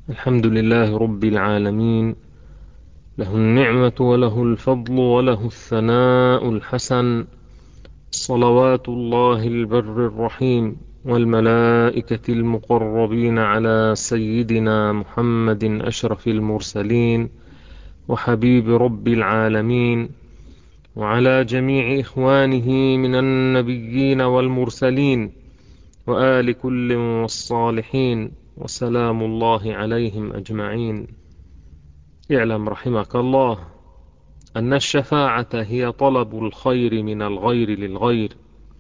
الحمد لله رب العالمين، له النعمة وله الفضل وله الثناء الحسن. صلوات الله البر الرحيم والملائكة المقربين على سيدنا محمد أشرف المرسلين وحبيب رب العالمين، وعلى جميع إخوانه من النبيين والمرسلين وآل كل والصالحين، وسلام الله عليهم أجمعين. اعلم رحمك الله أن الشفاعة هي طلب الخير من الغير للغير،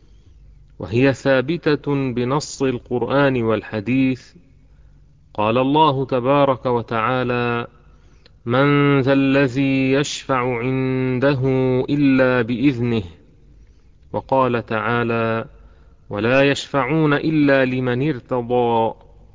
وهي ثابتة بنص القرآن والحديث. قال الله تبارك وتعالى: من ذا الذي يشفع عنده إلا بإذنه. وقال تعالى: ولا يشفعون إلا لمن ارتضى.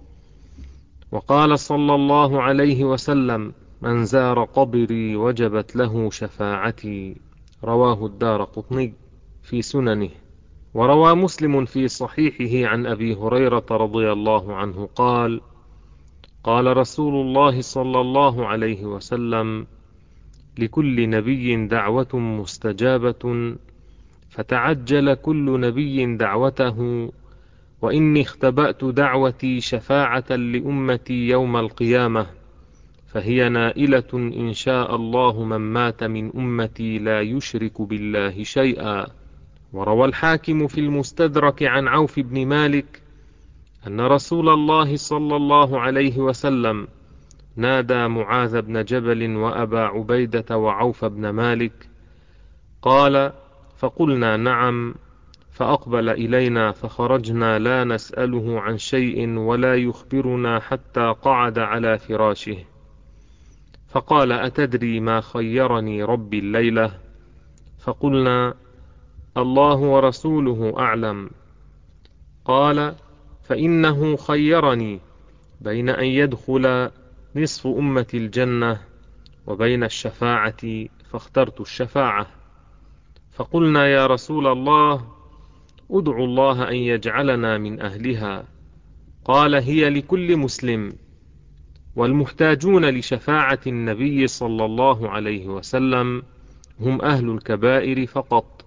وقال صلى الله عليه وسلم: من زار قبري وجبت له شفاعتي. رواه الدارقطني في سننه. وروى مسلم في صحيحه عن أبي هريرة رضي الله عنه قال: قال رسول الله صلى الله عليه وسلم: لكل نبي دعوة مستجابة، فتعجل كل نبي دعوته، وإني اختبأت دعوتي شفاعة لأمتي يوم القيامة، فهي نائلة إن شاء الله من مات من أمتي لا يشرك بالله شيئا. وروى الحاكم في المستدرك عن عوف بن مالك أن رسول الله صلى الله عليه وسلم نادى معاذ بن جبل وأبا عبيدة وعوف بن مالك، قال: فقلنا نعم، فأقبل إلينا فخرجنا لا نسأله عن شيء ولا يخبرنا حتى قعد على فراشه، فقال: أتدري ما خيرني ربي الليلة؟ فقلنا: الله ورسوله أعلم. قال: فإنه خيرني بين أن يدخل نصف أمة الجنة وبين الشفاعة، فاخترت الشفاعة. فقلنا: يا رسول الله، ادعو الله أن يجعلنا من أهلها. قال: هي لكل مسلم، والمحتاجون لشفاعة النبي صلى الله عليه وسلم هم أهل الكبائر فقط،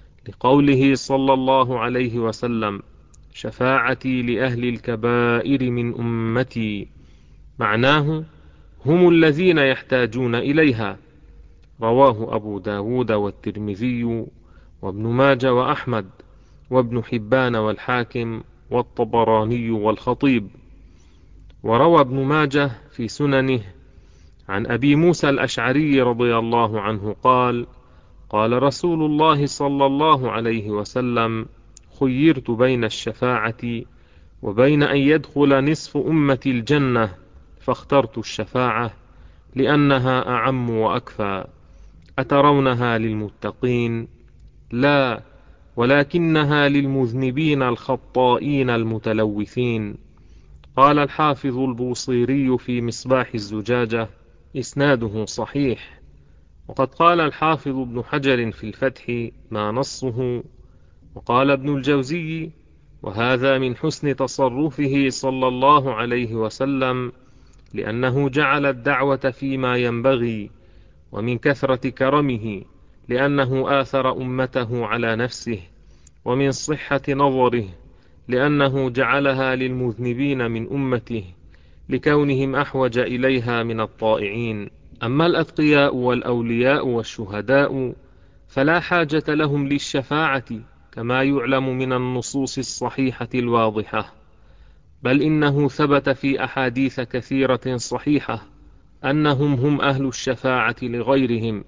لقوله صلى الله عليه وسلم: شفاعتي لأهل الكبائر من أمتي، معناه هم الذين يحتاجون إليها. رواه أبو داود والترمذي وابن ماجه وأحمد وابن حبان والحاكم والطبراني والخطيب. وروى ابن ماجه في سننه عن أبي موسى الأشعري رضي الله عنه قال: قال رسول الله صلى الله عليه وسلم: خيرت بين الشفاعة وبين أن يدخل نصف أمة الجنة، فاخترت الشفاعة لأنها أعم وأكفى. أترونها للمتقين؟ لا، ولكنها للمذنبين الخطائين المتلوثين. قال الحافظ البوصيري في مصباح الزجاجة: إسناده صحيح. وقد قال الحافظ ابن حجر في الفتح ما نصه. وقال ابن الجوزي: وهذا من حسن تصرفه صلى الله عليه وسلم، لأنه جعل الدعوة فيما ينبغي، ومن كثرة كرمه لأنه آثر أمته على نفسه، ومن صحة نظره لأنه جعلها للمذنبين من أمته لكونهم أحوج إليها من الطائعين. أما الأتقياء والأولياء والشهداء فلا حاجة لهم للشفاعة، كما يعلم من النصوص الصحيحة الواضحة، بل إنه ثبت في أحاديث كثيرة صحيحة أنهم هم أهل الشفاعة لغيرهم.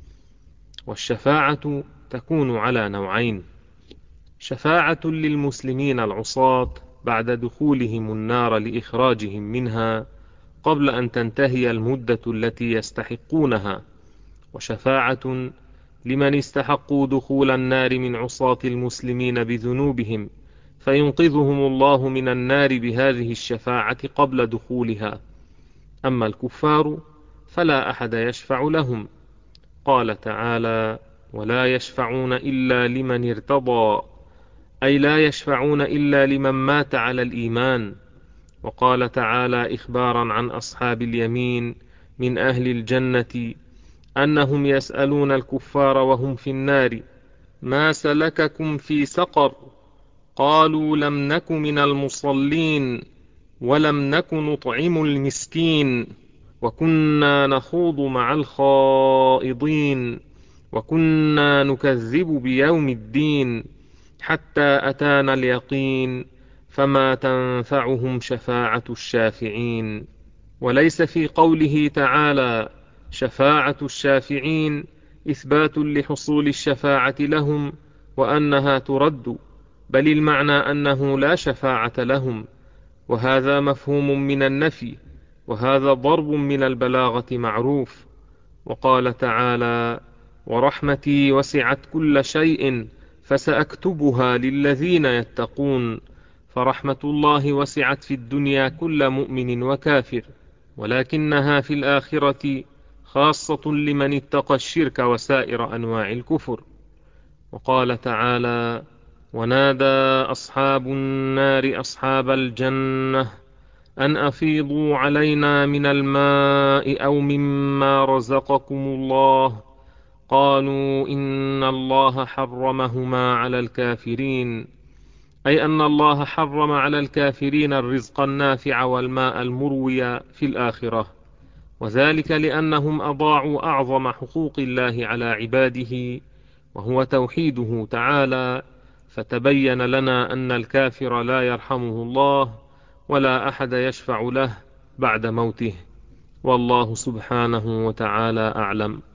والشفاعة تكون على نوعين: شفاعة للمسلمين العصاة بعد دخولهم النار لإخراجهم منها قبل أن تنتهي المدة التي يستحقونها، وشفاعة لمن استحقوا دخول النار من عصاة المسلمين بذنوبهم، فينقذهم الله من النار بهذه الشفاعة قبل دخولها. أما الكفار فلا أحد يشفع لهم. قال تعالى: ولا يشفعون إلا لمن ارتضى، أي لا يشفعون إلا لمن مات على الإيمان، وقال تعالى إخبارا عن أصحاب اليمين من أهل الجنة أنهم يسألون الكفار وهم في النار: ما سلككم في سقر؟ قالوا: لم نك من المصلين، ولم نك نطعم المسكين، وكنا نخوض مع الخائضين، وكنا نكذب بيوم الدين حتى أتانا اليقين، فما تنفعهم شفاعة الشافعين. وليس في قوله تعالى شفاعة الشافعين إثبات لحصول الشفاعة لهم وأنها ترد، بل المعنى أنه لا شفاعة لهم، وهذا مفهوم من النفي، وهذا ضرب من البلاغة معروف. وقال تعالى: ورحمتي وسعت كل شيء فسأكتبها للذين يتقون. فرحمة الله وسعت في الدنيا كل مؤمن وكافر، ولكنها في الآخرة خاصة لمن اتقى الشرك وسائر أنواع الكفر. وقال تعالى: ونادى أصحاب النار أصحاب الجنة أن أفيضوا علينا من الماء أو مما رزقكم الله، قالوا إن الله حرمهما على الكافرين، أي أن الله حرم على الكافرين الرزق النافع والماء المروي في الآخرة، وذلك لأنهم أضاعوا أعظم حقوق الله على عباده، وهو توحيده تعالى، فتبين لنا أن الكافر لا يرحمه الله ولا أحد يشفع له بعد موته. والله سبحانه وتعالى أعلم.